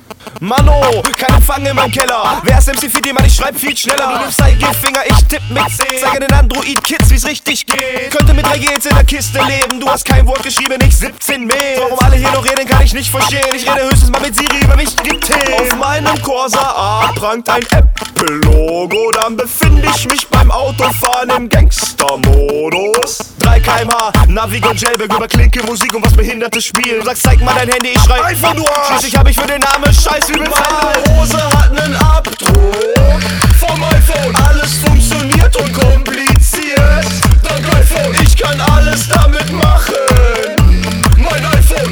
Mano, kein Empfang in meinem Keller. Wer ist MC für die, Mann, ich schreib viel schneller. Du nimmst Zeigefinger, ich tipp mit C. Zeige den Android-Kids, wie's richtig geht. Könnte mit 3 Gs in der Kiste leben. Du hast kein Wort geschrieben, ich 17 Mail. Warum alle hier noch reden, kann ich nicht verstehen. Ich rede höchstens mal mit Siri über wichtige Themen. Auf meinem Corsa A prangt ein Apple-Logo. Dann befinde ich mich beim Autofahren im Gangster-Modus. 3 km/h, Navigon Jailbag über Klinke Musik und was Behindertes spielen. Du sagst, zeig mal dein Handy, ich schrei iPhone, du Arsch. Schließlich hab ich für den Namen Scheiß übel. Meine Hose hat nen Abdruck vom iPhone. Alles funktioniert und kompliziert. Dank iPhone, ich kann alles damit machen. Mein iPhone